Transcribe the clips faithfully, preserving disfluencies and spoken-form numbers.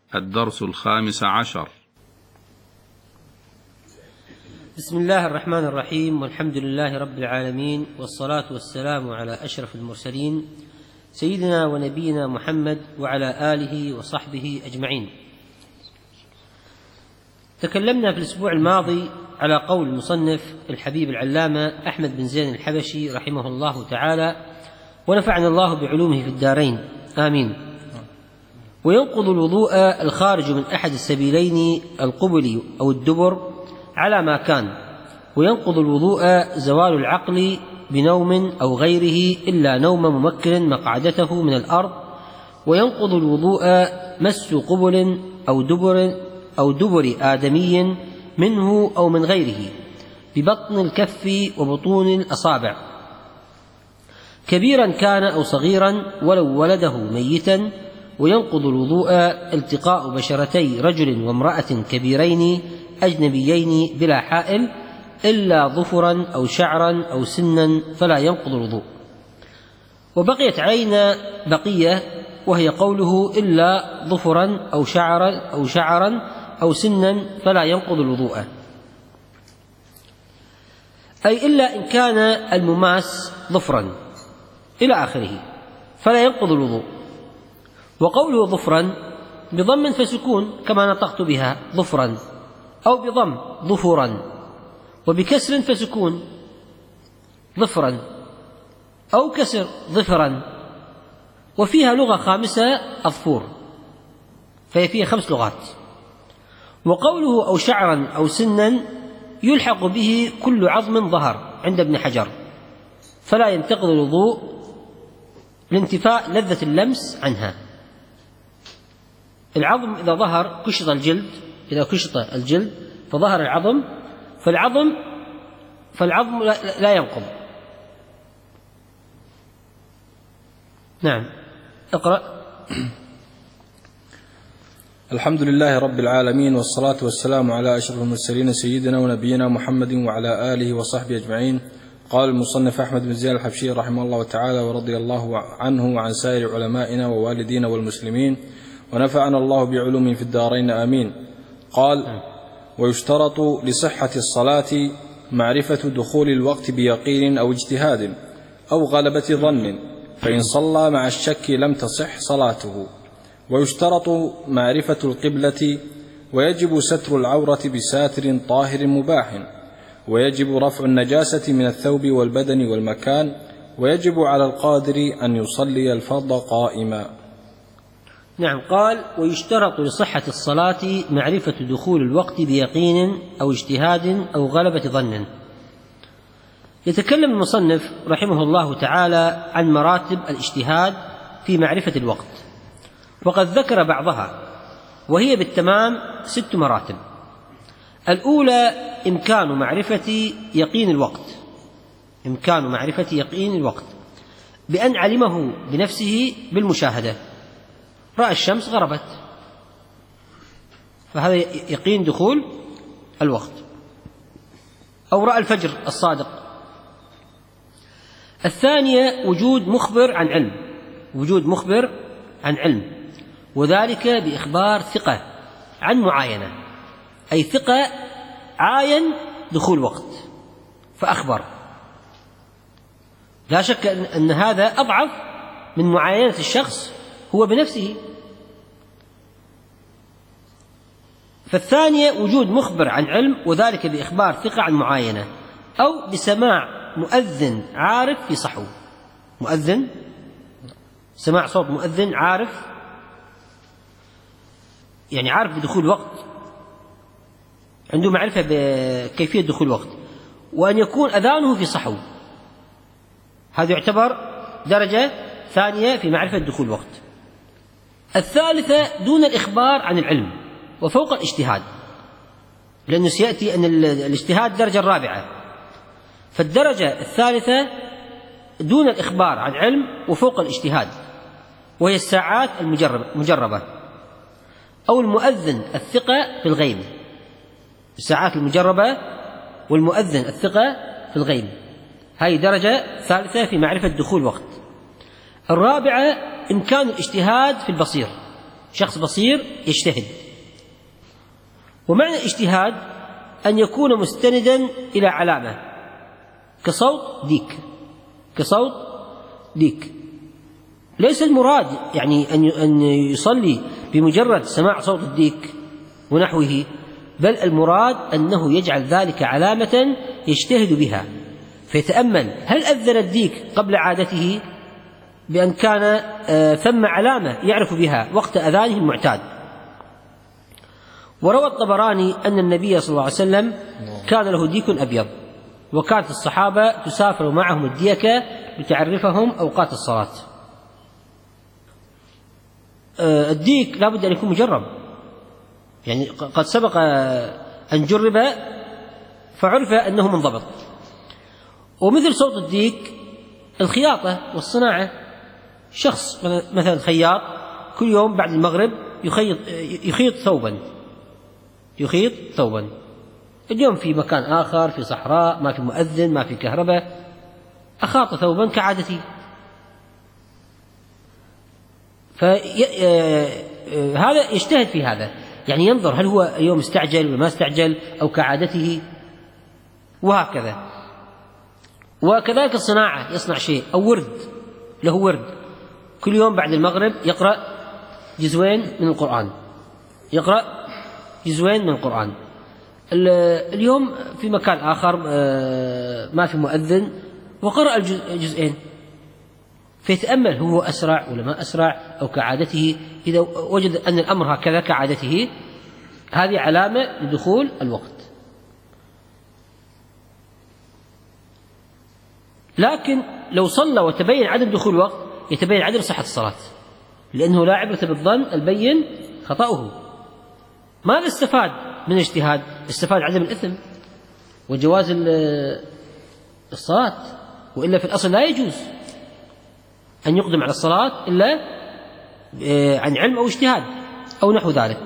الدرس الخامس عشر. بسم الله الرحمن الرحيم، والحمد لله رب العالمين، والصلاة والسلام على أشرف المرسلين سيدنا ونبينا محمد وعلى آله وصحبه أجمعين. تكلمنا في الأسبوع الماضي على قول المصنف الحبيب العلامة أحمد بن زين الحبشي رحمه الله تعالى، ونفعنا الله بعلومه في الدارين آمين. وينقض الوضوء الخارج من أحد السبيلين القبل أو الدبر على ما كان، وينقض الوضوء زوال العقل بنوم أو غيره إلا نوم ممكن مقعدته من الأرض، وينقض الوضوء مس قبل أو دبر أو دبر آدمي منه أو من غيره ببطن الكف وبطون الأصابع كبيرا كان أو صغيرا ولو ولده ميتا. وينقض الوضوء التقاء بشرتي رجل وامرأة كبيرين أجنبيين بلا حائل إلا ظفرا أو شعرا أو سنا فلا ينقض الوضوء. وبقيت علينا بقية، وهي قوله إلا ظفرا أو شعرا أو شعرا أو سنا فلا ينقض الوضوء، أي إلا إن كان المماس ظفرا إلى آخره فلا ينقض الوضوء. وقوله ظفرا بضم فسكون كما نطقت بها ظفرا، أو بضم ظفرا، وبكسر فسكون ظفرا، أو كسر ظفرا. وفيها لغة خامسة أظفور، فهي فيها خمس لغات. وقوله أو شعرا أو سنا يلحق به كل عظم ظهر عند ابن حجر، فلا ينتقض الوضوء لانتفاء لذة اللمس عنها. العظم إذا ظهر كشط الجلد، إذا كشط الجلد فظهر العظم، فالعظم فالعظم لا ينقض. نعم، اقرأ. الحمد لله رب العالمين، والصلاة والسلام على أشرف المرسلين سيدنا ونبينا محمد وعلى آله وصحبه أجمعين. قال المصنف أحمد بن زين الحبشي رحمه الله تعالى ورضي الله عنه وعن سائر علمائنا ووالدينا والمسلمين، ونفعنا الله بعلومه في الدارين آمين. قال: ويشترط لصحة الصلاة معرفة دخول الوقت بيقين أو اجتهاد أو غلبة ظن، فإن صلى مع الشك لم تصح صلاته. ويشترط معرفة القبلة، ويجب ستر العورة بساتر طاهر مباح، ويجب رفع النجاسة من الثوب والبدن والمكان، ويجب على القادر أن يصلي الفرض قائما. نعم، قال: ويشترط لصحة الصلاة معرفة دخول الوقت بيقين أو اجتهاد أو غلبة ظن. يتكلم المصنف رحمه الله تعالى عن مراتب الاجتهاد في معرفة الوقت، وقد ذكر بعضها، وهي بالتمام ست مراتب. الأولى إمكان معرفة يقين الوقت، إمكان معرفة يقين الوقت بأن علمه بنفسه بالمشاهدة. رأى الشمس غربت، فهذا يقين دخول الوقت. أو رأى الفجر الصادق. الثانية وجود مخبر عن علم، وجود مخبر عن علم، وذلك بإخبار ثقة عن معاينة، أي ثقة عاين دخول وقت فأخبر. لا شك أن هذا أضعف من معاينة الشخص هو بنفسه. فالثانية وجود مخبر عن علم، وذلك بإخبار ثقة عن معاينة، أو بسماع مؤذن عارف في صحو. مؤذن، سماع صوت مؤذن عارف، يعني عارف بدخول الوقت، عنده معرفة بكيفية دخول الوقت، وأن يكون أذانه في صحو. هذا يعتبر درجة ثانية في معرفة دخول الوقت. الثالثة دون الإخبار عن العلم وفوق الاجتهاد، لأنه سيأتي أن الاجتهاد درجة الرابعة. فالدرجة الثالثة دون الإخبار عن علم وفوق الاجتهاد، وهي الساعات المجربة، أو المؤذن الثقة في الغيب. الساعات المجربة والمؤذن الثقة في الغيب، هذه درجة ثالثة في معرفة دخول وقت. الرابعة إمكان الاجتهاد في البصير، شخص بصير يجتهد. ومعنى الاجتهاد أن يكون مستندا إلى علامة كصوت ديك كصوت ديك ليس المراد يعني أن يصلي بمجرد سماع صوت الديك ونحوه، بل المراد أنه يجعل ذلك علامة يجتهد بها، فيتأمل هل أذن الديك قبل عادته بأن كان ثم علامة يعرف بها وقت أذانه المعتاد. وروى الطبراني أن النبي صلى الله عليه وسلم كان له ديك أبيض، وكانت الصحابة تسافر معهم الديكة لتعرفهم أوقات الصلاة. الديك لا بد أن يكون مجرب، يعني قد سبق أن جرب فعرف أنه منضبط. ومثل صوت الديك الخياطة والصناعة، شخص مثلا خياط كل يوم بعد المغرب يخيط, يخيط ثوبا يخيط ثوبا اليوم في مكان آخر في صحراء ما في مؤذن ما في كهرباء، أخاط ثوبا كعادتي، فهذا يجتهد في هذا، يعني ينظر هل هو اليوم استعجل ولا ما استعجل أو كعادته، وهكذا. وكذلك الصناعة، يصنع شيء أو ورد، له ورد كل يوم بعد المغرب يقرأ جزوين من القرآن يقرأ جزوين من القرآن اليوم في مكان آخر ما في مؤذن وقرأ الجزئين، فيتأمل هو أسرع ولا ما أسرع أو كعادته. إذا وجد أن الأمر هكذا كعادته هذه علامة لدخول الوقت. لكن لو صلى وتبين عدم دخول الوقت يتبين عدم صحة الصلاة، لأنه لا عبرة بالظن البين خطأه. ماذا استفاد من الاجتهاد؟ استفاد عدم الإثم وجواز الصلاة، وإلا في الأصل لا يجوز أن يقدم على الصلاة إلا عن علم أو اجتهاد أو نحو ذلك.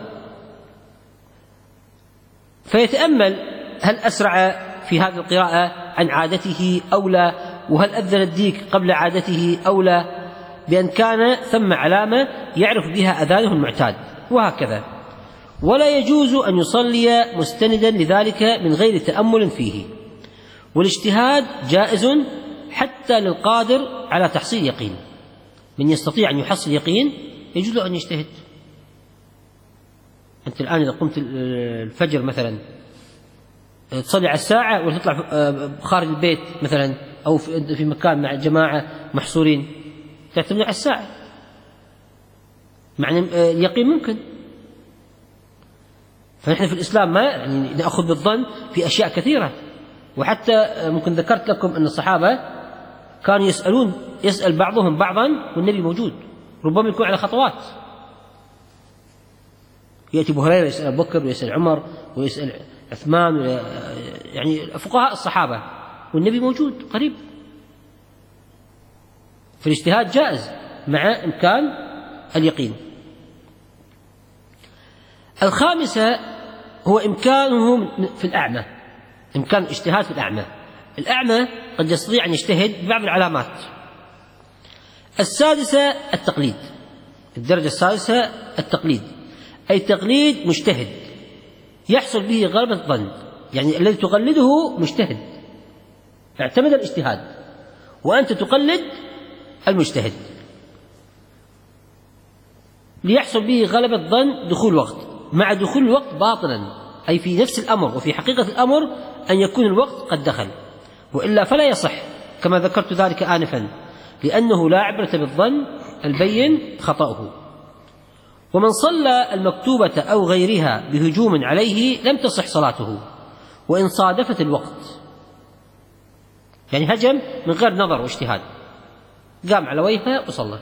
فيتأمل هل أسرع في هذه القراءة عن عادته أو لا، وهل أذن الديك قبل عادته أو لا، بأن كان ثم علامة يعرف بها أذانه المعتاد، وهكذا. ولا يجوز أن يصلي مستندا لذلك من غير تأمل فيه. والاجتهاد جائز حتى للقادر على تحصيل يقين، من يستطيع أن يحصل يقين يجوز له أن يجتهد. أنت الآن إذا قمت الفجر مثلا تصلي على الساعة وتطلع خارج البيت مثلا أو في مكان مع جماعة محصورين، تعتمد على الساعة، معنى اليقين ممكن. فنحن في الإسلام ما يعني نأخذ بالظن في أشياء كثيرة، وحتى ممكن ذكرت لكم أن الصحابة كانوا يسألون يسأل بعضهم بعضا والنبي موجود، ربما يكون على خطوات، يأتي أبو هريرة يسأل أبو بكر ويسأل عمر ويسأل عثمان، يعني فقهاء الصحابة والنبي موجود قريب. فالاجتهاد جائز مع إمكان اليقين. الخامسة هو إمكانه في الأعمى، إمكان الاجتهاد في الأعمى. الأعمى قد يستطيع أن يجتهد ببعض العلامات. السادسة التقليد، الدرجة السادسة التقليد، أي تقليد مجتهد يحصل به غلبة الظن، يعني الذي تقلده مجتهد اعتمد الاجتهاد وأنت تقلد المجتهد ليحصل به غلبة ظن دخول وقت، مع دخول الوقت باطلا، أي في نفس الأمر وفي حقيقة الأمر أن يكون الوقت قد دخل، وإلا فلا يصح كما ذكرت ذلك آنفا، لأنه لا عبرة بالظن البين خطأه. ومن صلى المكتوبة أو غيرها بهجوم عليه لم تصح صلاته وإن صادفت الوقت، يعني هجم من غير نظر واجتهاد، قام على وجهه وصلى،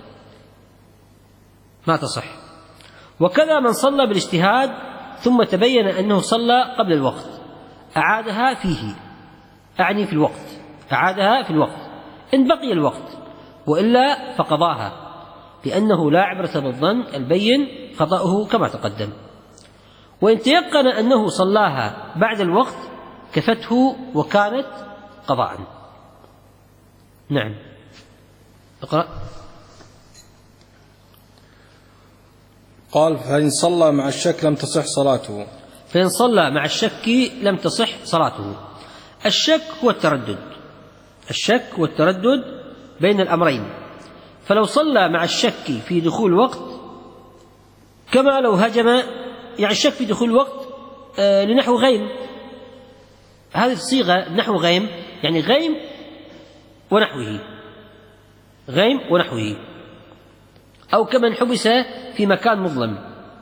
ما تصح. وكذا من صلى بالاجتهاد ثم تبين أنه صلى قبل الوقت أعادها فيه، أعني في الوقت، أعادها في الوقت إن بقي الوقت، وإلا فقضاها، لأنه لا عبرة بالظن البين خطأه كما تقدم. وإن تيقن أنه صلاها بعد الوقت كفته وكانت قضاء. نعم، اقرأ. قال فإن صلى مع الشك لم تصح صلاته. فإن صلى مع الشك لم تصح صلاته. الشك هو التردد، الشك هو التردد بين الأمرين. فلو صلى مع الشك في دخول وقت كما لو هجم، يعني الشك في دخول وقت آه لنحو غيم، هذه الصيغة نحو غيم، يعني غيم ونحوه، غيم ونحوه، أو كمن حبس في مكان مظلم.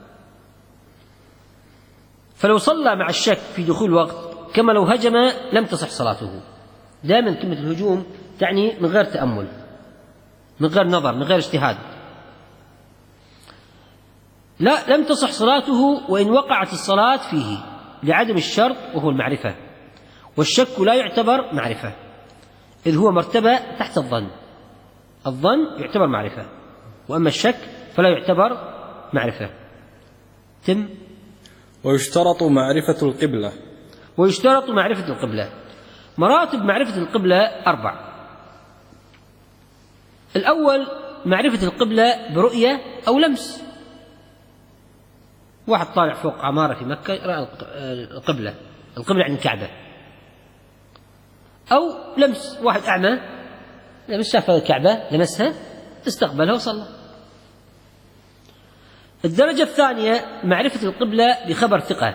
فلو صلى مع الشك في دخول وقت كما لو هجم لم تصح صلاته. دائما كلمة الهجوم تعني من غير تأمل، من غير نظر، من غير اجتهاد. لا، لم تصح صلاته وإن وقعت الصلاة فيه لعدم الشرط وهو المعرفة، والشك لا يعتبر معرفة إذ هو مرتبة تحت الظن. الظن يعتبر معرفة، وأما الشك فلا يعتبر معرفة. تم. ويشترط معرفة القبلة. ويشترط معرفة القبلة. مراتب معرفة القبلة أربع. الأول معرفة القبلة برؤية أو لمس. واحد طالع فوق عمارة في مكة رأى القبلة، القبلة عند الكعبة. أو لمس، واحد أعمى لمس شاف الكعبة لمسها استقبلها وصلى. الدرجة الثانية معرفة القبلة بخبر ثقة،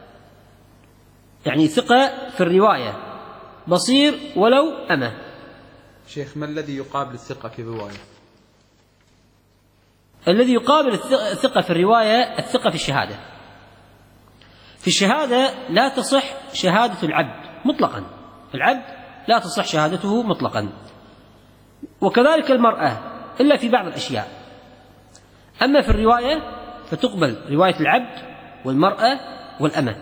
يعني ثقة في الرواية بصير ولو أمه. شيخ، ما الذي يقابل الثقة في الرواية؟ الذي يقابل الثقة في الرواية الثقة في الشهادة. في الشهادة لا تصح شهادة العبد مطلقا، العبد لا تصح شهادته مطلقا، وكذلك المرأة إلا في بعض الأشياء. أما في الرواية فتقبل رواية العبد والمرأة والأمة.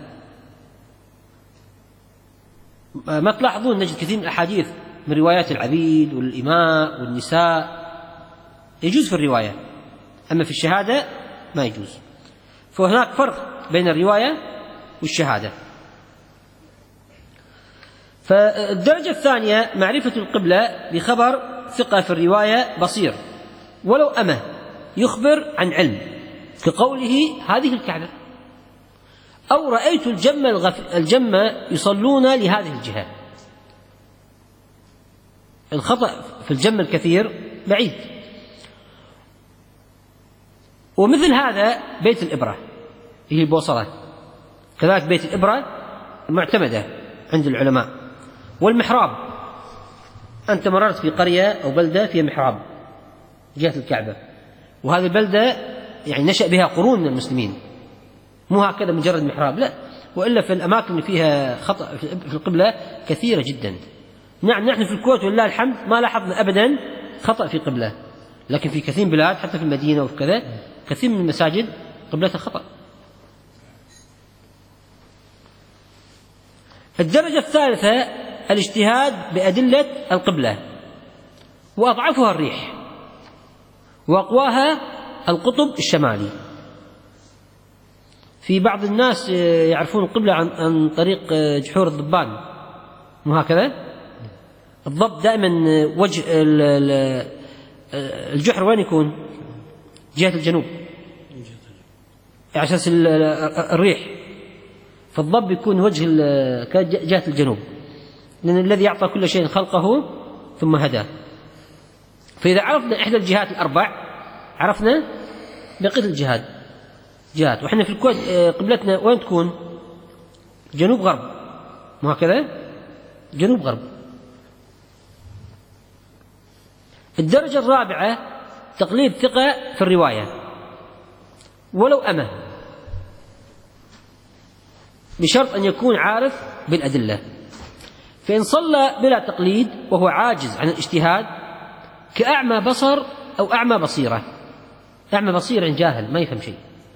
ما تلاحظون نجد كثير من الأحاديث من روايات العبيد والإماء والنساء يجوز في الرواية، أما في الشهادة ما يجوز. فهناك فرق بين الرواية والشهادة. فالدرجة الثانية معرفة القبلة بخبر ثقة في الرواية بصير ولو أمه يخبر عن علم، كقوله هذه الكعبة، أو رأيت الجمة, الغف... الجمة يصلون لهذه الجهة. الخطأ في الجمة الكثير بعيد. ومثل هذا بيت الإبرة هي البوصلة، كذلك بيت الإبرة معتمدة عند العلماء. والمحراب، أنت مررت في قرية أو بلدة فيها محراب جهة الكعبة، وهذه البلدة يعني نشأ بها قرون من المسلمين، مو هكذا مجرد محراب، لا، وإلا في الأماكن اللي فيها خطأ في القبلة كثيرة جدا. نعم، نحن في الكويت ولله الحمد ما لاحظنا أبدا خطأ في قبلة، لكن في كثير من البلاد حتى في المدينة وفي كذا كثير من المساجد قبلتها خطأ. الدرجة الثالثة الاجتهاد بأدلة القبلة، وأضعفها الريح وأقواها القطب الشمالي. في بعض الناس يعرفون القبلة عن, عن طريق جحور الضبان، مو هكذا؟ الضب دائما وجه الجحر وين يكون؟ جهة الجنوب على أساس الريح، فالضب يكون وجه جهة الجنوب، لأن الذي يعطى كل شيء خلقه ثم هداه. فإذا عرفنا إحدى الجهات الأربع عرفنا بقية الجهات جهات. وإحنا في الكويت قبلتنا وين تكون؟ جنوب غرب، مو هكذا؟ جنوب غرب. الدرجة الرابعة تقليد ثقة في الرواية ولو أمه، بشرط أن يكون عارف بالأدلة. فإن صلى بلا تقليد وهو عاجز عن الاجتهاد كأعمى بصر أو أعمى بصيرة. أعمى بصيرة جاهل ما يفهم شيء،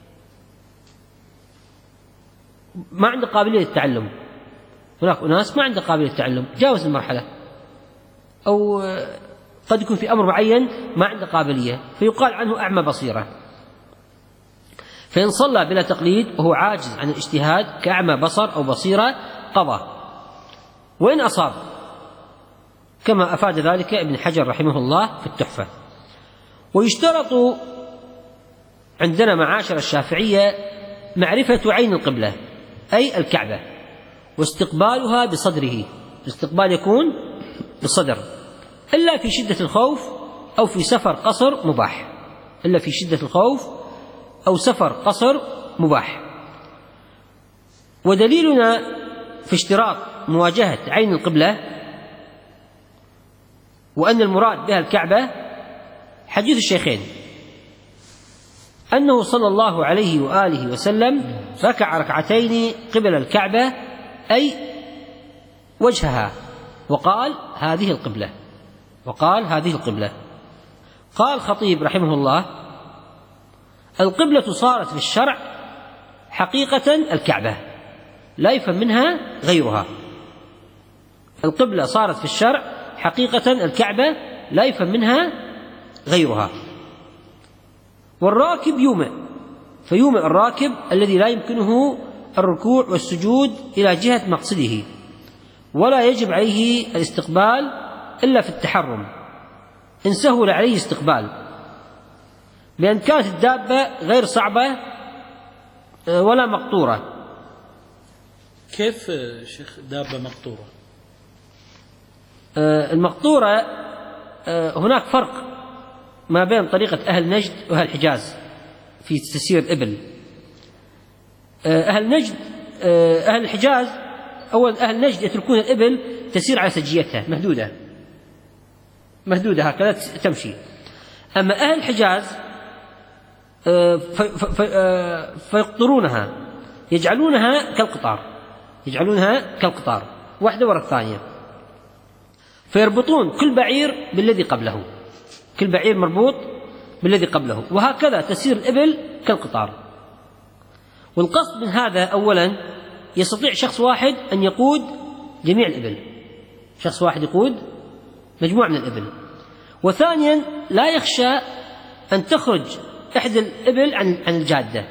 ما عنده قابلية للتعلم. هناك أناس ما عنده قابلية للتعلم، جاوز المرحلة، أو قد يكون في أمر معين ما عنده قابلية فيقال عنه أعمى بصيرة. فإن صلى بلا تقليد وهو عاجز عن الاجتهاد كأعمى بصر أو بصيرة قضى وإن أصاب، كما أفاد ذلك ابن حجر رحمه الله في التحفة. ويشترط عندنا معاشر الشافعية معرفة عين القبلة أي الكعبة، واستقبالها بصدره، الاستقبال يكون بالصدر، إلا في شدة الخوف أو في سفر قصر مباح، إلا في شدة الخوف أو سفر قصر مباح. ودليلنا في اشتراط مواجهة عين القبلة وأن المراد بها الكعبة حديث الشيخين أنه صلى الله عليه وآله وسلم ركع ركعتين قبل الكعبة أي وجهها، وقال هذه القبلة، وقال هذه القبلة. قال الخطيب رحمه الله: القبلة صارت في الشرع حقيقة الكعبة لا يفهم منها غيرها. القبلة صارت في الشرع حقيقة الكعبة لا يفهم منها غيرها. والراكب يومئ، فيومئ الراكب الذي لا يمكنه الركوع والسجود إلى جهة مقصده، ولا يجب عليه الاستقبال إلا في التحرم إن سهل عليه استقبال، بأن كانت الدابة غير صعبة ولا مقطورة. كيف شيخ دابة مقطورة؟ المقطورة هناك فرق ما بين طريقة أهل نجد وأهل الحجاز في تسيير الإبل. أهل نجد أهل الحجاز أول أهل نجد يتركون الإبل تسير على سجيتها مهدودة مهدودة هكذا تمشي. أما أهل الحجاز فيقطرونها، يجعلونها كالقطار، يجعلونها كالقطار واحدة وراء الثانية، فيربطون كل بعير بالذي قبله، كل بعير مربوط بالذي قبله، وهكذا تسير الإبل كالقطار. والقصد من هذا أولا يستطيع شخص واحد أن يقود جميع الإبل، شخص واحد يقود مجموعة من الإبل. وثانيا لا يخشى أن تخرج إحدى الإبل عن عن الجادة،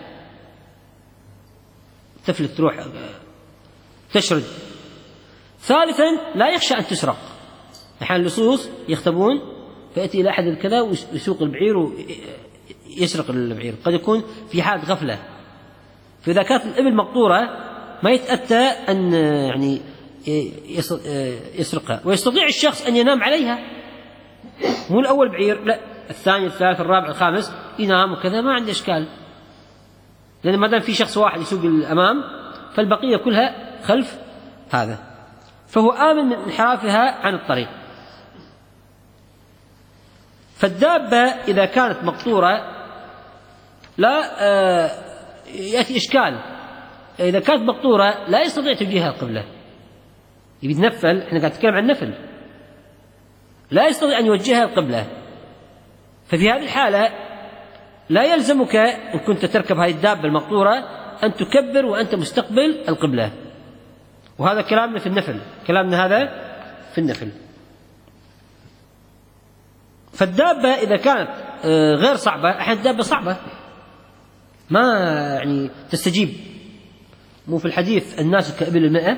تفلت تروح تشرد. ثالثا لا يخشى أن تسرق، أحيانا اللصوص يختبون فيأتي إلى أحد الكذا ويسوق البعير ويسرق البعير، قد يكون في حالة غفلة. فإذا كانت الإبل مقطورة ما يتأتى أن يعني يسرقها، ويستطيع الشخص أن ينام عليها، مو الأول بعير، لا الثاني الثالث الرابع الخامس ينام وكذا، ما عنده إشكال، لأن ما دام في شخص واحد يسوق الأمام فالبقية كلها خلف هذا، فهو آمن من انحرافها عن الطريق. فالدابة إذا كانت مقطورة لا يأتي إشكال، إذا كانت مقطورة لا يستطيع توجيهها القبلة، يبي يتنفل، احنا قاعد نتكلم عن النفل، لا يستطيع أن يوجهها القبلة. ففي هذه الحالة لا يلزمك إن كنت تركب هذه الدابة المقطورة أن تكبر وأنت مستقبل القبلة، وهذا كلامنا في النفل، كلامنا هذا في النفل. فالدابة إذا كانت غير صعبة، أحيانا الدابة صعبة ما يعني تستجيب، مو في الحديث الناس كإبل المئة،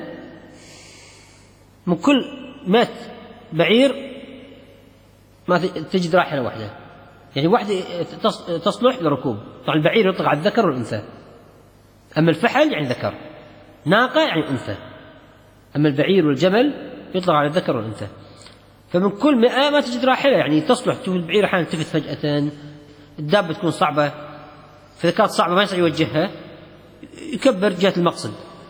من كل مئة بعير ما تجد راحلة واحدة، يعني واحدة تصلح للركوب. طبعا البعير يطلق على الذكر والأنثى، أما الفحل يعني ذكر، ناقة يعني أنثى، أما البعير والجمل يطلق على الذكر والأنثى. فمن كل مئة ما تجد راحلة، يعني تصلح. تشوف البعير أحيانا تفت فجأة، الدابة تكون صعبة، فإذا كانت صعبة ما يستطيع يوجهها يكبر جهة المقصد.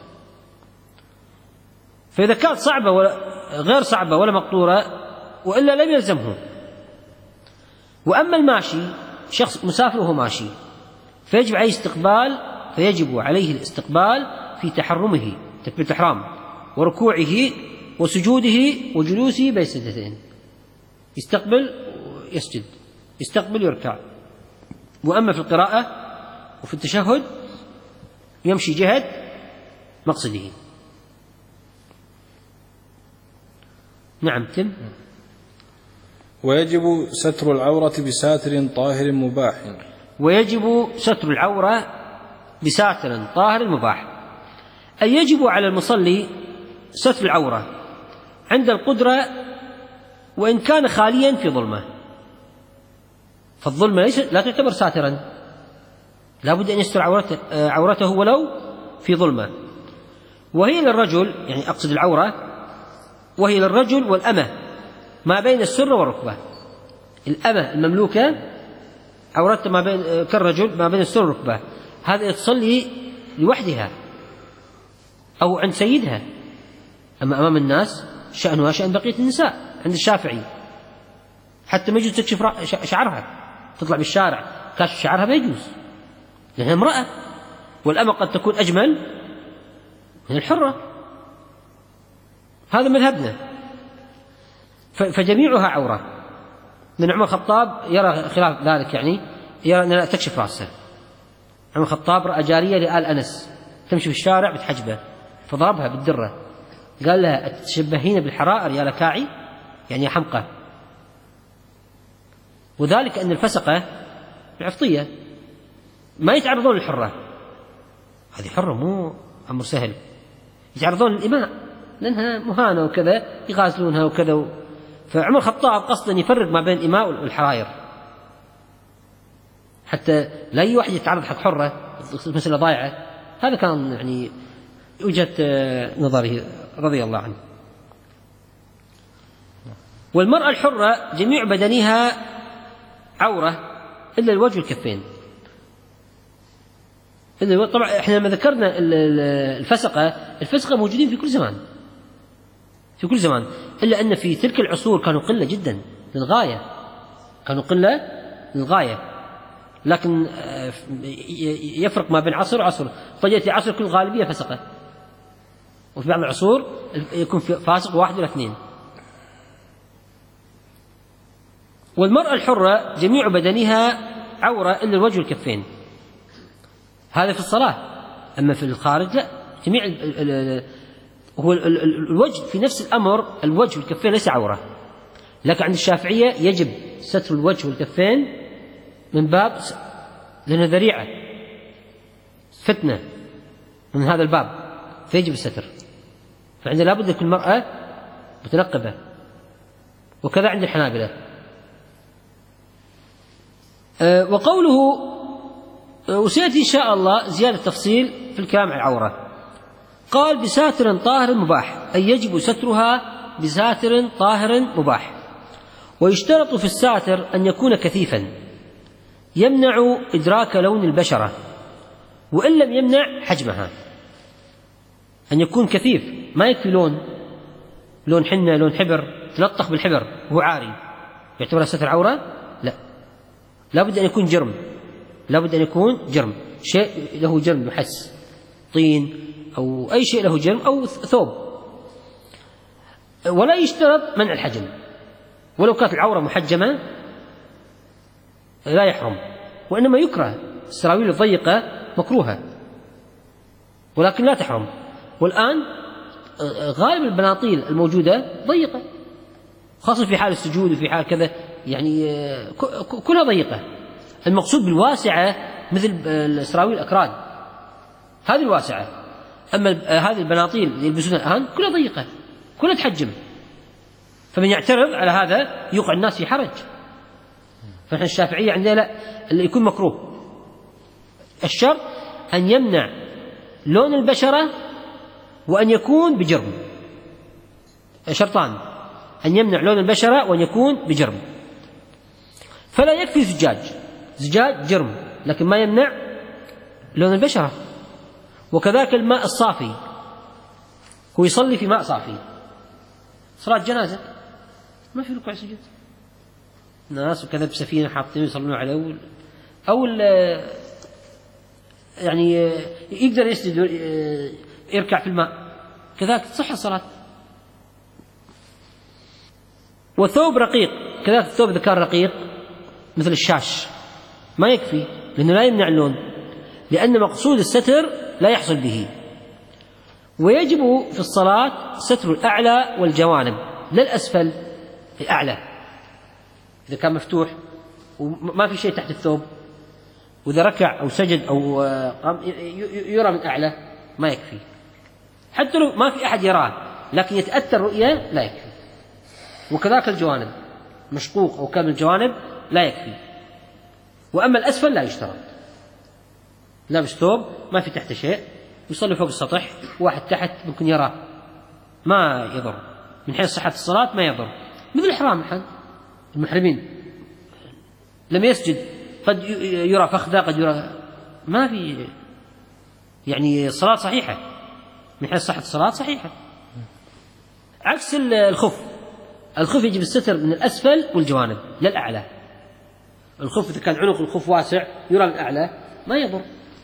فإذا كانت صعبة ولا غير صعبة ولا مقطورة وإلا لم يلزمه. وأما الماشي، شخص مسافر وهو ماشي فيجب عليه استقبال، فيجب عليه الاستقبال في تحرمه تكبيرة الإحرام وركوعه وسجوده وجلوسه بين السجدتين، يستقبل يسجد، يستقبل يركع. وأما في القراءة وفي التشهد يمشي جهة مقصده. نعم تم. ويجب ستر العورة بساتر طاهر مباح. ويجب ستر العورة بساتر طاهر مباح، أي يجب على المصلي ستر العورة عند القدرة وإن كان خاليا في ظلمة، فالظلمة لا تعتبر ساترا، لا بد أن يستر عورته, عورته ولو في ظلمة. وهي للرجل، يعني أقصد العورة، وهي للرجل والأمة ما بين السرة والركبة. الأمة المملوكة عورتها ما بين كالرجل ما بين السرة والركبة، هذا تصلي لوحدها أو عند سيدها. أما أمام الناس شأنها شأن بقية النساء عند الشافعي، حتى ما يجوز تكشف شعرها، تطلع بالشارع كاشف شعرها ما يجوز، لأنها امرأة. والأمة قد تكون أجمل من الحرة، هذا مذهبنا. فجميعها عورة. من عمر الخطاب يرى خلاف ذلك، يعني يرى أنها تكشف رأسها. عمر الخطاب رأى جارية لآل أنس تمشي في الشارع بتحجبه فضربها بالدرة، قال لها أتشبهين بالحرائر يا لكاعي، يعني يا حمقى. وذلك أن الفسقة العفطية ما يتعرضون للحرة، هذه حرة مو أمر سهل، يتعرضون للإماء لأنها مهانة وكذا، يغازلونها وكذا. فعمر الخطاب قصدا يفرق ما بين الإماء والحراير، حتى لا أي واحد يتعرض حق حرة مسألة ضايعة. هذا كان يعني وجهة نظره رضي الله عنه. والمرأة الحرة جميع بدنها عورة إلا الوجه والكفين. طبعا احنا لما ذكرنا الفسقة، الفسقة موجودين في كل زمان، في كل زمان، إلا أن في تلك العصور كانوا قلة جدا للغاية، كانوا قلة للغاية. لكن يفرق ما بين عصر وعصر، قد يأتي عصر كل غالبية فسقة، وفي بعض العصور يكون فاسق واحد ولا اثنين. والمرأة الحرة جميع بدنها عورة إلا الوجه والكفين، هذا في الصلاة. أما في الخارج لا، جميع ال ال ال هو ال ال الوجه في نفس الأمر، الوجه والكفين ليس عورة. لكن عند الشافعية يجب ستر الوجه والكفين من باب لأنه ذريعة فتنة من هذا الباب، فيجب الستر. فعندنا لابد كل مرأة متنقبة، وكذا عند الحنابلة. أه وقوله وسيأتي إن شاء الله زيادة تفصيل في الكلام عن العورة. قال بساتر طاهر مباح، أي يجب سترها بساتر طاهر مباح. ويشترط في الساتر أن يكون كثيفا يمنع إدراك لون البشرة، وإن لم يمنع حجمها. أن يكون كثيف، ما يكفي لون لون حنة لون حبر تلطخ بالحبر وهو عاري يعتبر ستر عورة، لا، لابد أن يكون جرم، لابد أن يكون جرم، شيء له جرم يحس، طين أو أي شيء له جرم أو ثوب. ولا يشترط منع الحجم، ولو كانت العورة محجمة لا يحرم، وإنما يكره. السراويل الضيقة مكروهة ولكن لا تحرم. والآن غالب البناطيل الموجودة ضيقة، خاصة في حال السجود وفي حال كذا، يعني كلها ضيقة. المقصود بالواسعة مثل السراويل الأكراد هذه الواسعة، أما هذه البناطيل اللي يلبسونها الآن كلها ضيقة، كلها تحجم. فمن يعترض على هذا يوقع الناس في حرج. فنحن الشافعية عندنا لا، اللي يكون مكروه. الشرط أن يمنع لون البشرة وأن يكون بجرم، شرطان: أن يمنع لون البشرة وأن يكون بجرم. فلا يكفي زجاج، زجاج جرم لكن ما يمنع لون البشرة. وكذلك الماء الصافي، هو يصلي في ماء صافي، صلاة جنازة ما في ركوع سجود، ناس وكذا بسفينة حاطين يصلون عليه، أو يعني يقدر يسجد يركع في الماء، كذلك تصح الصلاة. وثوب رقيق كذلك، الثوب إذا كان رقيق مثل الشاش ما يكفي، لأنه لا يمنع اللون، لأن مقصود الستر لا يحصل به. ويجب في الصلاة ستر الأعلى والجوانب، لا الأسفل، الأعلى. إذا كان مفتوح وما في شيء تحت الثوب، وإذا ركع أو سجد أو قام يرى من أعلى ما يكفي، حتى لو ما في أحد يراه لكن يتأثر رؤية لا يكفي. وكذلك الجوانب، مشقوق أو كامل الجوانب لا يكفي. وأما الأسفل لا يشترط. لابس ثوب ما في تحته شيء يصلي فوق السطح، واحد تحت ممكن يراه ما يضر، من حيث صحة الصلاة ما يضر. مثل الإحرام الحين المحرمين لم يسجد قد يرى فخذه قد يرى، ما في يعني الصلاة صحيحة من حيث صحة الصلاة صحيحة. عكس الخف، الخف يجب الستر من الأسفل والجوانب لا الأعلى. الخف إذا كان عنق الخف واسع يرى من الأعلى ما يضر،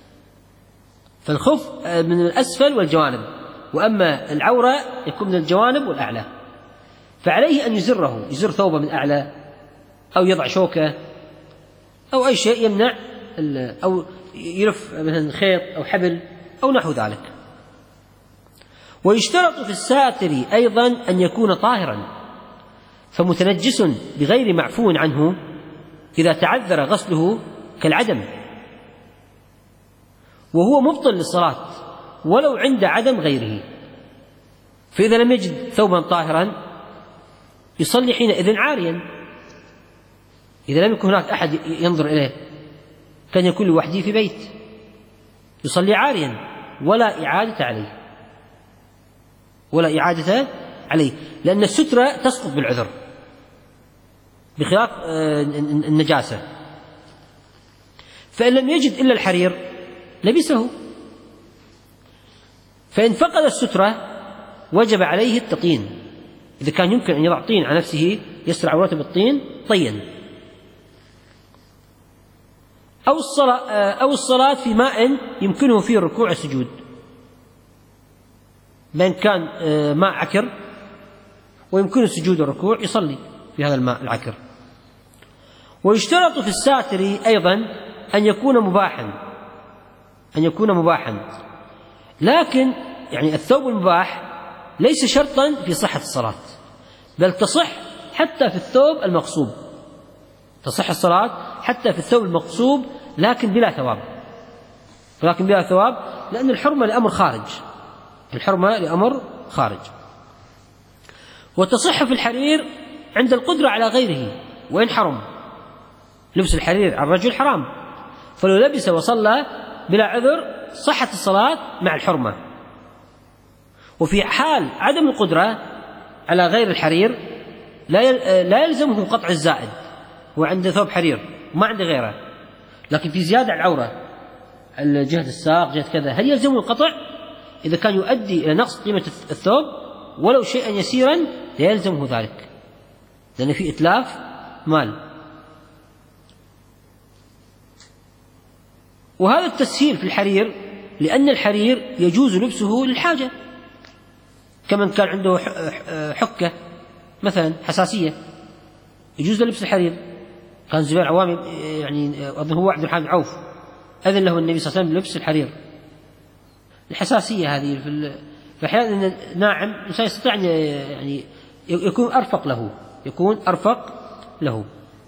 فالخف من الأسفل والجوانب، وأما العورة يكون من الجوانب والأعلى. فعليه أن يزره، يزر ثوبه من أعلى أو يضع شوكة أو أي شيء يمنع، أو يلف مثلا خيط أو حبل أو نحو ذلك. ويشترط في الساتر أيضا أن يكون طاهرا، فمتنجس بغير معفو عنه إذا تعذر غسله كالعدم، وهو مبطل للصلاة ولو عند عدم غيره. فإذا لم يجد ثوبا طاهرا يصلي حينئذ عاريا، إذا لم يكن هناك أحد ينظر إليه، كان يكون لوحده في بيت، يصلي عاريا ولا إعادة عليه، ولا إعادة عليه، لأن السترة تسقط بالعذر بخلاف النجاسة. فإن لم يجد إلا الحرير لبسه، فإن فقد السترة وجب عليه التطين، إذا كان يمكن أن يضع طين على نفسه يستر عورته بالطين طين، أو الصلاة, أو الصلاة في ماء يمكنه فيه الركوع والسجود، بأن كان ماء عكر ويمكنه السجود والركوع يصلي في هذا الماء العكر. ويشترط في الساتر أيضا أن يكون مباحا، أن يكون مباحا لكن يعني الثوب المباح ليس شرطا في صحة الصلاة، بل تصح حتى في الثوب المغصوب، تصح الصلاة حتى في الثوب المغصوب لكن بلا ثواب، ولكن بلا ثواب لأن الحرمة لأمر خارج، الحرمة لأمر خارج. وتصح في الحرير عند القدرة على غيره وإن حرم، لبس الحرير على الرجل حرام، فلو لبس وصلى بلا عذر صحت الصلاة مع الحرمة. وفي حال عدم القدرة على غير الحرير لا يلزمه قطع الزائد، وعنده ثوب حرير ما عنده غيره، لكن في زيادة على العورة جهة الساق جهة كذا هل يلزمه القطع؟ إذا كان يؤدي إلى نقص قيمة الثوب ولو شيئا يسيرا لا يلزمه ذلك، لأن في إتلاف مال. وهذا التسهيل في الحرير لأن الحرير يجوز لبسه للحاجة، كمن كان عنده حكة مثلا حساسية يجوز له لبس الحرير. كان زبير عوامي يعني أظن هو عبد الرحمن بن عوف أذن له النبي صلى الله عليه وسلم بلبس الحرير، الحساسية هذه في فأحيانا ناعم الإنسان يستطيع أن يعني يكون أرفق له، يكون أرفق له.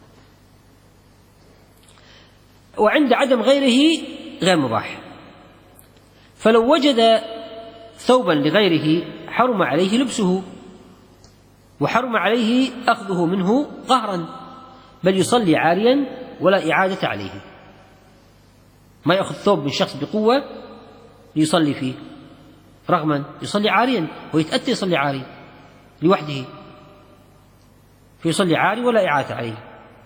وعند عدم غيره غير مباح، فلو وجد ثوبا لغيره حرم عليه لبسه، وحرم عليه أخذه منه قهرا، بل يصلي عاريا ولا إعادة عليه. ما يأخذ ثوب من شخص بقوة ليصلي فيه رغما، يصلي عاريا ويتأتي يصلي عاري لوحده، فيصلي عاري ولا إعادة عليه.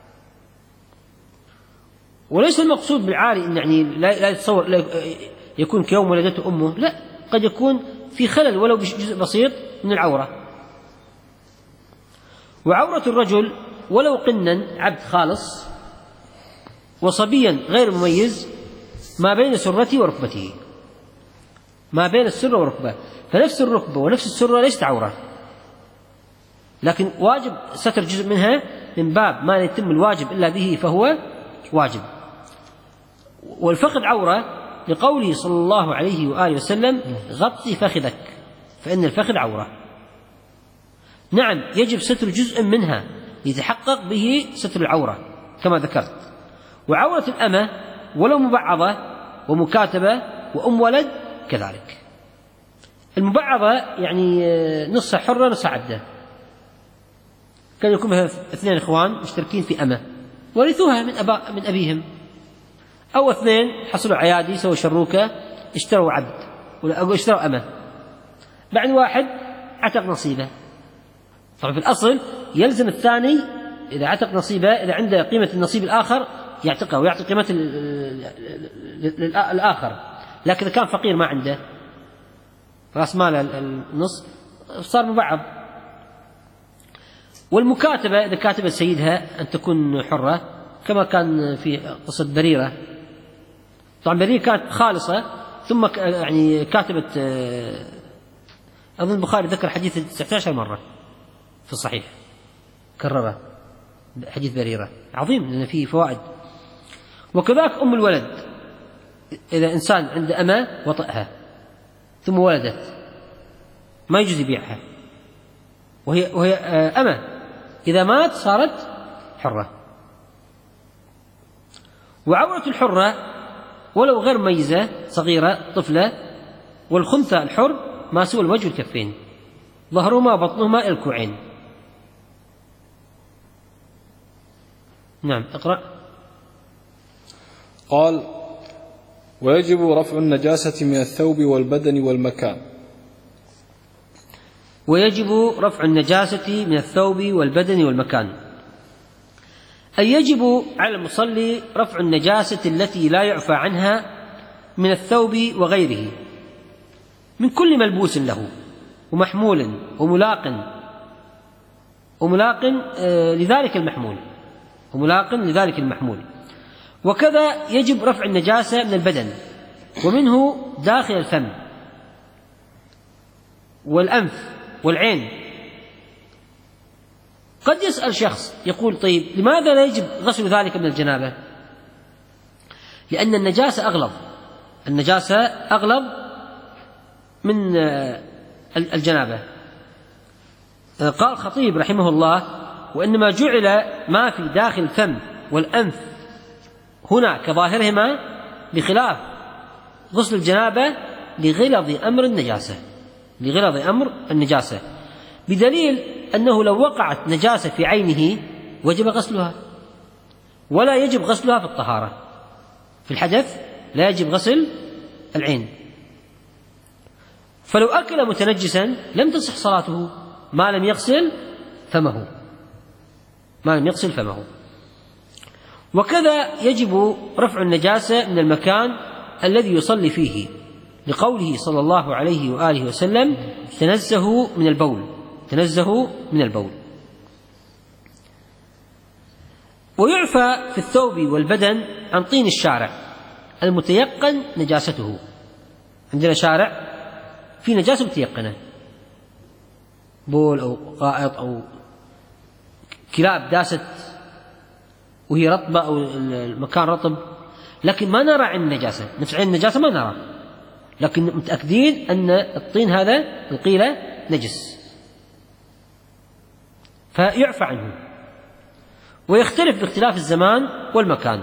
وليس المقصود بالعاري إن يعني لا يتصور لا يكون كيوم ولدته أمه، لا، قد يكون في خلل ولو بجزء بسيط من العورة. وعورة الرجل ولو قنا عبد خالص وصبيا غير مميز ما بين سرته وركبته، ما بين السرة والركبة، فنفس الركبة ونفس السرة ليست عورة، لكن واجب ستر جزء منها من باب ما يتم الواجب إلا به فهو واجب. والفخذ عورة لقوله صلى الله عليه وآله وسلم غطي فخذك فإن الفخذ عورة. نعم يجب ستر جزء منها يتحقق به ستر العورة كما ذكرت. وعورة الأمة ولو مبعضة ومكاتبة وأم ولد كذلك. المبعضة يعني نصها حرة نصها عبدة، كان يكون اثنين إخوان مشتركين في أمة ورثوها من, أبا من أبيهم، أو اثنين حصلوا عيادي، سووا شروكة، اشتروا عبد أو اشتروا أمة، بعد واحد عتق نصيبه. طبعا في الأصل يلزم الثاني إذا عتق نصيبه، إذا عنده قيمة النصيب الآخر يعتقه ويعطي قيمة الآخر. لكن إذا كان فقير ما عنده رأس مال النص صار مبعض. والمكاتبة إذا كاتبت سيدها أن تكون حرة، كما كان في قصة بريرة. طبعا بريرة كانت خالصة ثم يعني كاتبت، أظن البخاري ذكر حديث تسعة عشر مرة في الصحيح كرره حديث بريرة، عظيم لأن فيه فوائد. وكذلك أم الولد، إذا إنسان عنده أمة وطئها ثم ولدت ما يجوز يبيعها وهي, وهي أمة، إذا مات صارت حرة. وعورة الحرة ولو غير ميزة صغيرة طفلة، والخنثى الحر ما سوى الوجه والكفين، ظهرهما وبطنهما إلى الكوعين. نعم اقرأ. قال: ويجب رفع النجاسة من الثوب والبدن والمكان. ويجب رفع النجاسة من الثوب والبدن والمكان، أي يجب على المصلي رفع النجاسة التي لا يعفى عنها من الثوب وغيره، من كل ملبوس له ومحمول وملاق وملاق لذلك المحمول وملاق لذلك المحمول. وكذا يجب رفع النجاسة من البدن، ومنه داخل الفم والأنف والعين. قد يسأل شخص يقول: طيب لماذا لا يجب غسل ذلك من الجنابة؟ لأن النجاسة أغلظ، النجاسة أغلظ من الجنابة. قال الخطيب رحمه الله: وإنما جعل ما في داخل الفم والأنف هنا كظاهرهما، بخلاف غسل الجنابة لغلظ أمر النجاسة لغلظ أمر النجاسة بدليل أنه لو وقعت نجاسة في عينه وجب غسلها، ولا يجب غسلها في الطهارة. في الحدث لا يجب غسل العين. فلو أكل متنجسا لم تصح صلاته ما لم يغسل فمه ما لم يغسل فمه. وكذا يجب رفع النجاسة من المكان الذي يصلي فيه، لقوله صلى الله عليه وآله وسلم: تنزهوا من البول تنزهوا من البول. ويعفى في الثوب والبدن عن طين الشارع المتيقن نجاسته. عندنا شارع في نجاسة متيقنة، بول أو غائط أو كلاب داست وهي رطبة أو المكان رطب، لكن ما نرى عين النجاسة، نفس عين النجاسة ما نرى، لكن متأكدين أن الطين هذا القيلة نجس، فيعفى عنه. ويختلف باختلاف الزمان والمكان.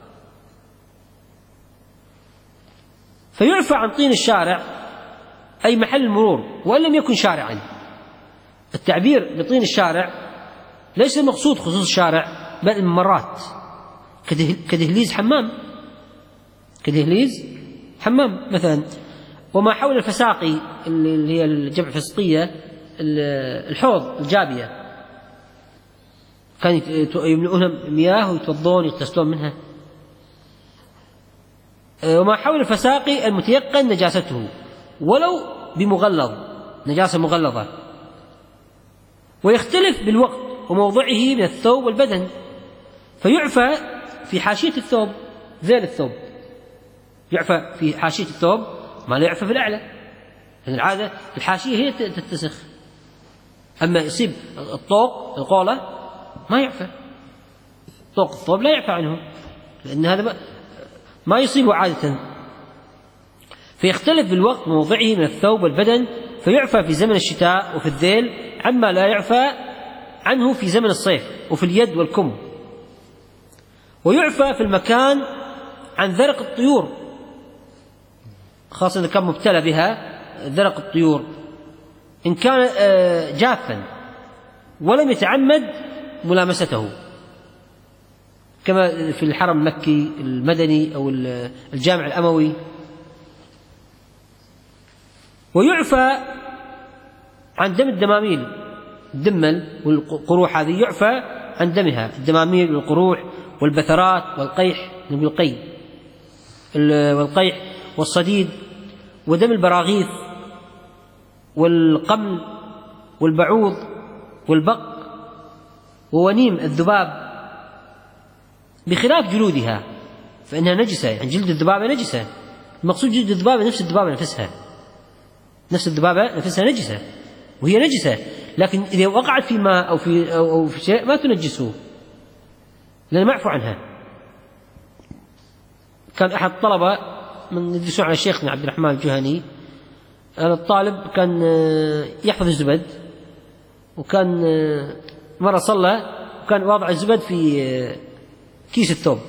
فيعفى عن طين الشارع أي محل المرور، وإن لم يكن شارعا. التعبير بطين الشارع ليس المقصود خصوص الشارع، بل الممرات كدهليز حمام كدهليز حمام مثلا. وما حول الفساقي اللي هي الجمع فسقية، الحوض الجابية كان يملؤونها مياه ويتوضون ويغتسلون منها. وما حول الفساقي المتيقن نجاسته ولو بمغلظ، نجاسة مغلظة. ويختلف بالوقت وموضعه من الثوب والبدن، فيعفى في حاشية الثوب ذيل الثوب، يعفى في حاشية الثوب ما لا يعفى في الأعلى، لأن العادة الحاشية هي تتسخ، أما يصيب الطوق القولة ما يعفى، طوق الثوب لا يعفى عنه لأن هذا ما يصيبه عادة. فيختلف بالوقت وموضعه من الثوب والبدن، فيعفى في زمن الشتاء وفي الذيل عما لا يعفى عنه في زمن الصيف وفي اليد والكم. ويعفى في المكان عن ذرق الطيور، خاصة إذا كان مبتلى بها ذرق الطيور، إن كان جافا ولم يتعمد ملامسته، كما في الحرم المكي المدني أو الجامع الأموي. ويعفى عن دم الدماميل، الدمل والقروح هذه يعفى عن دمها، الدماميل والقروح والبثرات والقيح والقي والقيح والصديد ودم البراغيث والقمل والبعوض والبق وونيم الذباب، بخلاف جلودها فإنها نجسة. يعني جلد الذبابة نجسة، المقصود جلد الذبابة نفس الذبابة نفسها، نفس الذبابة نفسها نجسة وهي نجسة، لكن إذا وقعت في ماء أو في أو في شيء ما تنجسه لأن معفو عنها. كان أحد الطلبة من يدرسون على شيخنا عبد الرحمن الجهني، هذا الطالب كان يحفظ الزبد، وكان مرة صلى وكان واضع الزبد في كيس الثوب،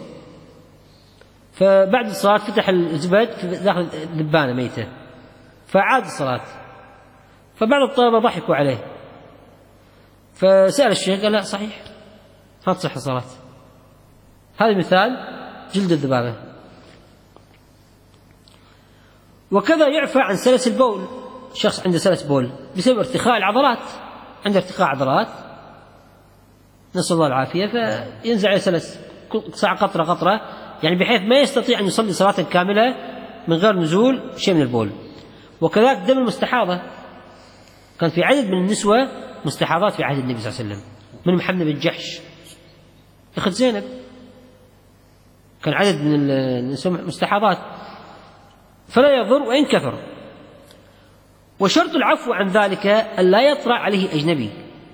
فبعد الصلاة فتح الزبد داخل ذبانة ميتة فعاد الصلاة، فبعض الطلبة ضحكوا عليه، فسأل الشيخ قال لا صحيح ما تصح الصلاة. هذا مثال جلد الذبابة. وكذا يعفى عن سلس البول، شخص عنده سلس بول بسبب ارتخاء العضلات، عنده ارتخاء عضلات نسأل الله العافية، فينزع سلس كل ساعة قطرة قطرة، يعني بحيث ما يستطيع أن يصلي صلاة كاملة من غير نزول شيء من البول. وكذلك دم المستحاضة، كان في عدد من النسوة مستحاضات في عهد النبي صلى الله عليه وسلم، من محمد بن جحش أخت زينب، كان عدد من النسوة مستحاضات، فلا يضر وإن كثر. وشرط العفو عن ذلك أن لا يطرأ عليه أجنبي،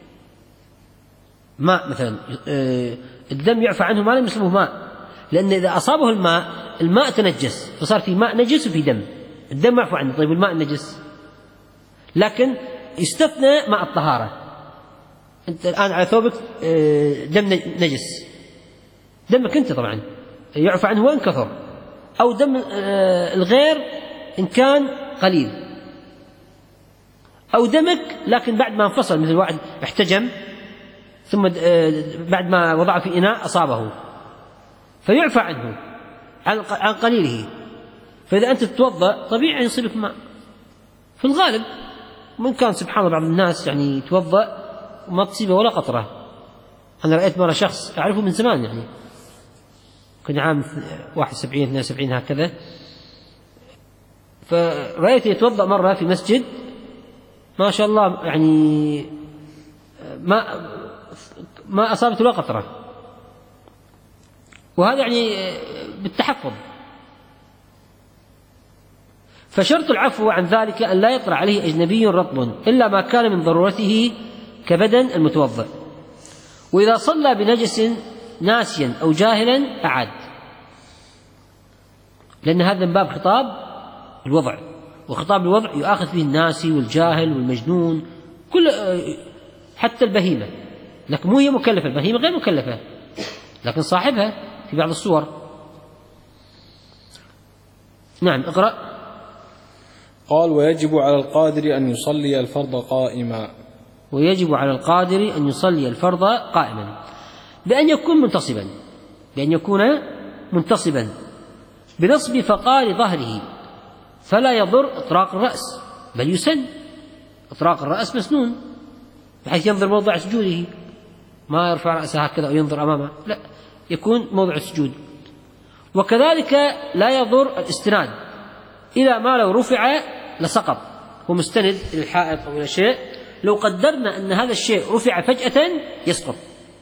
ماء مثلا الدم يعفى عنه ما لم يصبه ماء، لأن إذا أصابه الماء الماء تنجس فصار في ماء نجس وفي دم، الدم معفو عنه، طيب الماء النجس، لكن يستثنى ماء الطهارة. أنت الآن على ثوبك دم نجس، دمك أنت طبعا يعفى عنه وإن كثر، أو دم الغير إن كان قليل، أو دمك لكن بعد ما انفصل، مثل واحد احتجم ثم بعد ما وضع في إناء أصابه فيعفى عنه عن قليله. فإذا أنت تتوضأ طبيعي يصيبك ماء في الغالب، من كان سبحان الله بعض الناس يعني يتوضأ وما تصيبه ولا قطرة. أنا رأيت مرة شخص أعرفه من زمان، يعني كان عام واحد وسبعين اثنين وسبعين هكذا، فرأيته يتوضأ مرة في مسجد ما شاء الله يعني ما ما أصابته ولا قطرة، وهذا يعني بالتحفظ. فشرط العفو عن ذلك أن لا يطرأ عليه أجنبي رطب إلا ما كان من ضرورته كبدن المتوضأ. وإذا صلى بنجس ناسيا أو جاهلا أعاد، لأن هذا من باب خطاب الوضع، وخطاب الوضع يؤاخذ فيه الناسي والجاهل والمجنون كل حتى البهيمة، لكن مو هي مكلفة، البهيمة غير مكلفة لكن صاحبها في بعض الصور. نعم اقرأ. قال ويجب على القادر أن يصلي الفرض قائما. ويجب على القادر أن يصلي الفرض قائما بأن يكون منتصبا، بأن يكون منتصبا بنصب فقار ظهره، فلا يضر إطراق الرأس، بل يسن. إطراق الرأس مسنون بحيث ينظر موضع سجوده، ما يرفع رأسه هكذا أو ينظر أمامه، لا، يكون موضع السجود. وكذلك لا يضر الاستناد، إذا ما لو رفع لسقط، هو مستند إلى الحائط أو إلى شيء، لو قدرنا أن هذا الشيء رفع فجأة يسقط.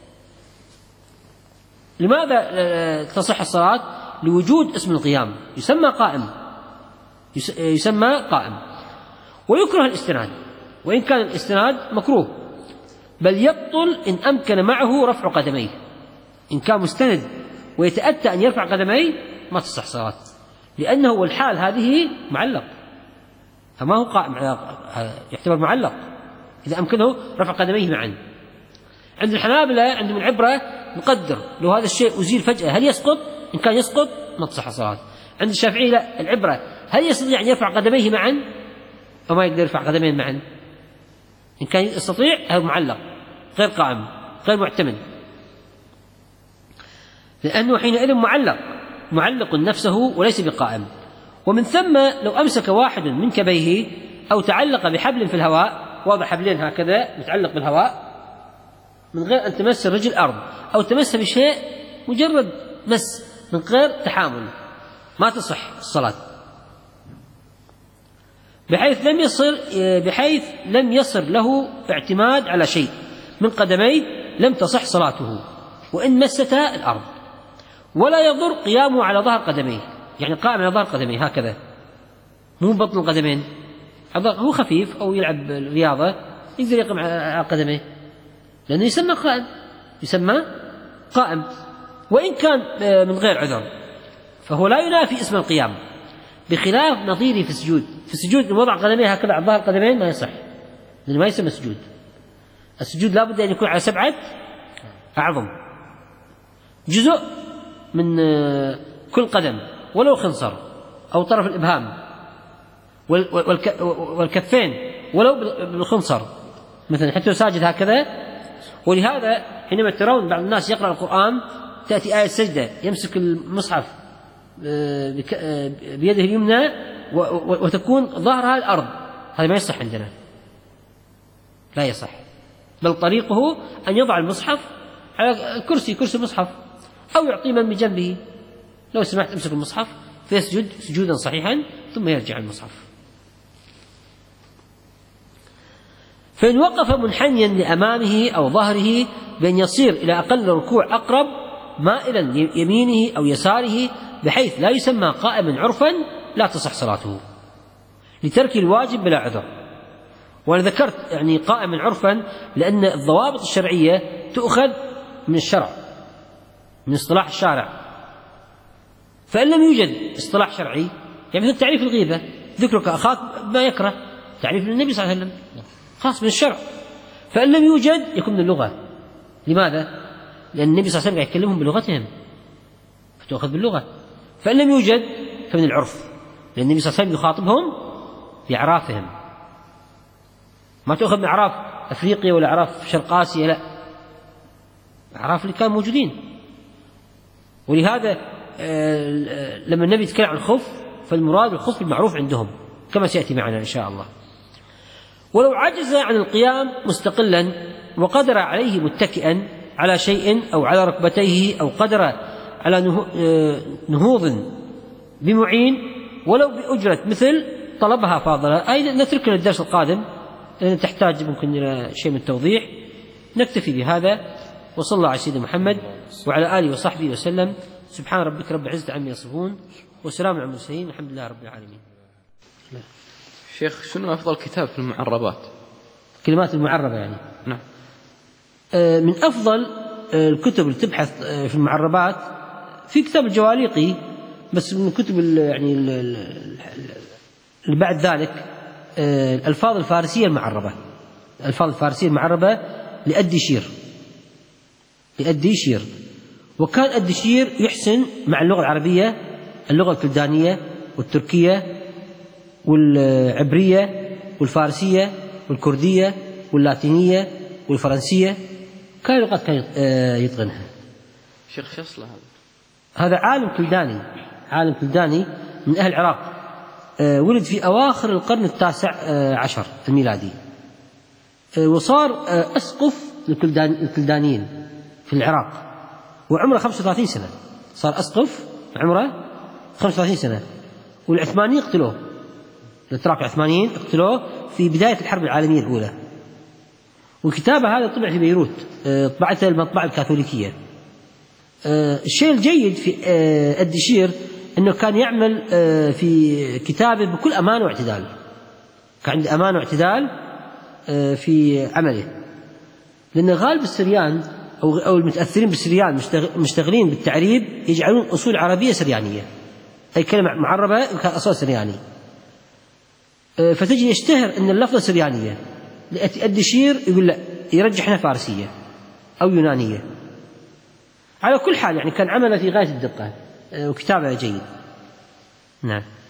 لماذا تصح الصلاة؟ لوجود اسم القيام، يسمى قائم، يسمى قائم. ويكره الاستناد، وإن كان الاستناد مكروه، بل يبطل إن أمكن معه رفع قدميه. إن كان مستند ويتأتى أن يرفع قدميه ما تصح صلاة، لأنه والحال هذه معلق، فما هو قائم، يعتبر معلق إذا أمكنه رفع قدميه معا. عند الحنابلة عندهم العبرة نقدر لو هذا الشيء أزيل فجأة هل يسقط، إن كان يسقط ما تصح صلاة. عند الشافعي لا، العبرة هل يستطيع أن يرفع قدميه معا أو ما يقدر يرفع قدميه معا. إن كان يستطيع هذا معلق غير قائم غير معتمد. لأنه حينئذ معلق معلق نفسه وليس بقائم. ومن ثم لو أمسك واحد من كبيه أو تعلق بحبل في الهواء، واضح حبلين هكذا متعلق بالهواء من غير أن تمس الرجل الأرض أو تمس بشيء، مجرد مس من غير تحامل، ما تصح الصلاة، بحيث لم يصل بحيث لم يصل له اعتماد على شيء من قدميه، لم تصح صلاته وإن مستا الأرض. ولا يضر قيامه على ظهر قدميه، يعني قائم على ظهر قدميه هكذا، مو بطن القدمين، هو خفيف أو يلعب رياضة يقدر يقوم على قدميه، لأنه يسمى قائم، يسمى قائم وإن كان من غير عذر، فهو لا ينافي اسم القيام، بخلاف نظيره في السجود. في السجود وضع قدميه هكذا على ظهر القدمين ما يصح، لأنه ما يسمى سجود. السجود لا بد أن يكون على سبعة أعظم، جزء من كل قدم ولو خنصر أو طرف الإبهام، والكفين ولو بالخنصر مثلا، حتى ساجد هكذا. ولهذا حينما ترون بعض الناس يقرأ القرآن تأتي آية السجدة يمسك المصحف بيده اليمنى وتكون ظهرها الأرض، هذا ما يصح عندنا، لا يصح، بل طريقه أن يضع المصحف على كرسي كرسي المصحف أو يعطيه من بجنبه، لو سمحت امسك المصحف فيسجد سجودا صحيحا ثم يرجع المصحف. فإن وقف منحنيا لأمامه أو ظهره بأن يصير إلى أقل ركوع أقرب مائلا يمينه أو يساره بحيث لا يسمى قائما عرفا، لا تصح صلاته لترك الواجب بلا عذر. وأنا ذكرت يعني قائما عرفا لأن الضوابط الشرعية تؤخذ من الشرع، من اصطلاح الشارع، فإن لم يوجد اصطلاح شرعي، يعني مثل تعريف الغيبة، ذكرك أخاك ما يكره، تعريف النبي صلى الله عليه وسلم خاص من الشرع، فإن لم يوجد يكون من اللغة. لماذا؟ لأن النبي صلى الله عليه وسلم يكلمهم بلغتهم فتؤخذ باللغة. فإن لم يوجد فمن العرف، لأن النبي صلى الله عليه وسلم يخاطبهم بأعرافهم، ما تؤخذ من أعراف أفريقيا ولا أعراف شرق آسيا، لا، أعراف اللي كانوا موجودين. ولهذا لما النبي يتكلم عن الخف فالمراد الخف المعروف عندهم كما سيأتي معنا إن شاء الله. ولو عجز عن القيام مستقلا وقدر عليه متكئا على شيء أو على ركبتيه أو قدر على نهوض بمعين ولو بأجرة مثل طلبها فاضلة، أي نترك للدرس القادم لأن تحتاج ممكن إلى شيء من التوضيح. نكتفي بهذا، وصلى الله على سيدنا محمد وعلى آله وصحبه وسلم. سبحان ربك رب العزة عما يصفون وسلام على المرسلين والحمد لله رب العالمين. شيخ، شنو أفضل كتاب في المعربات؟ كلمات المعربة يعني؟ نعم. من أفضل الكتب اللي تبحث في المعربات في كتاب الجواليقي، بس من الكتب يعني اللي بعد ذلك الألفاظ الفارسية المعربة، الألفاظ الفارسية المعربة لأديشير لأديشير وكان أديشير يحسن مع اللغة العربية اللغة الكلدانية والتركية والعبرية والفارسية والكردية واللاتينية والفرنسية، كان لغات كان يتقنها. شيخ شصلة هذا هذا عالم كلداني، عالم كلداني من أهل العراق، ولد في أواخر القرن التاسع عشر الميلادي، وصار أسقف الكلدانيين في العراق وعمره خمسة وثلاثين سنة، صار أسقف عمره خمسة وثلاثين سنة. والعثمانيين اقتلوه، الأتراك العثمانيين اقتلوه في بداية الحرب العالمية الأولى. وكتابه هذا طبع في بيروت، طبعته المطبعة الكاثوليكية. الشيء الجيد في أديشير أنه كان يعمل في كتابه بكل أمانة واعتدال، كان عنده أمانة واعتدال في عمله، لأن غالب السريان أو المتأثرين بالسريان مشتغلين بالتعريب يجعلون أصول عربية سريانية، أي كلمة معربة كان أصل سرياني، فتجي يشتهر أن اللفظة سريانية. أديشير يقول لا، يرجحنا فارسية أو يونانية. على كل حال يعني كان عمله في غاية الدقة وكتابه جيد. نعم.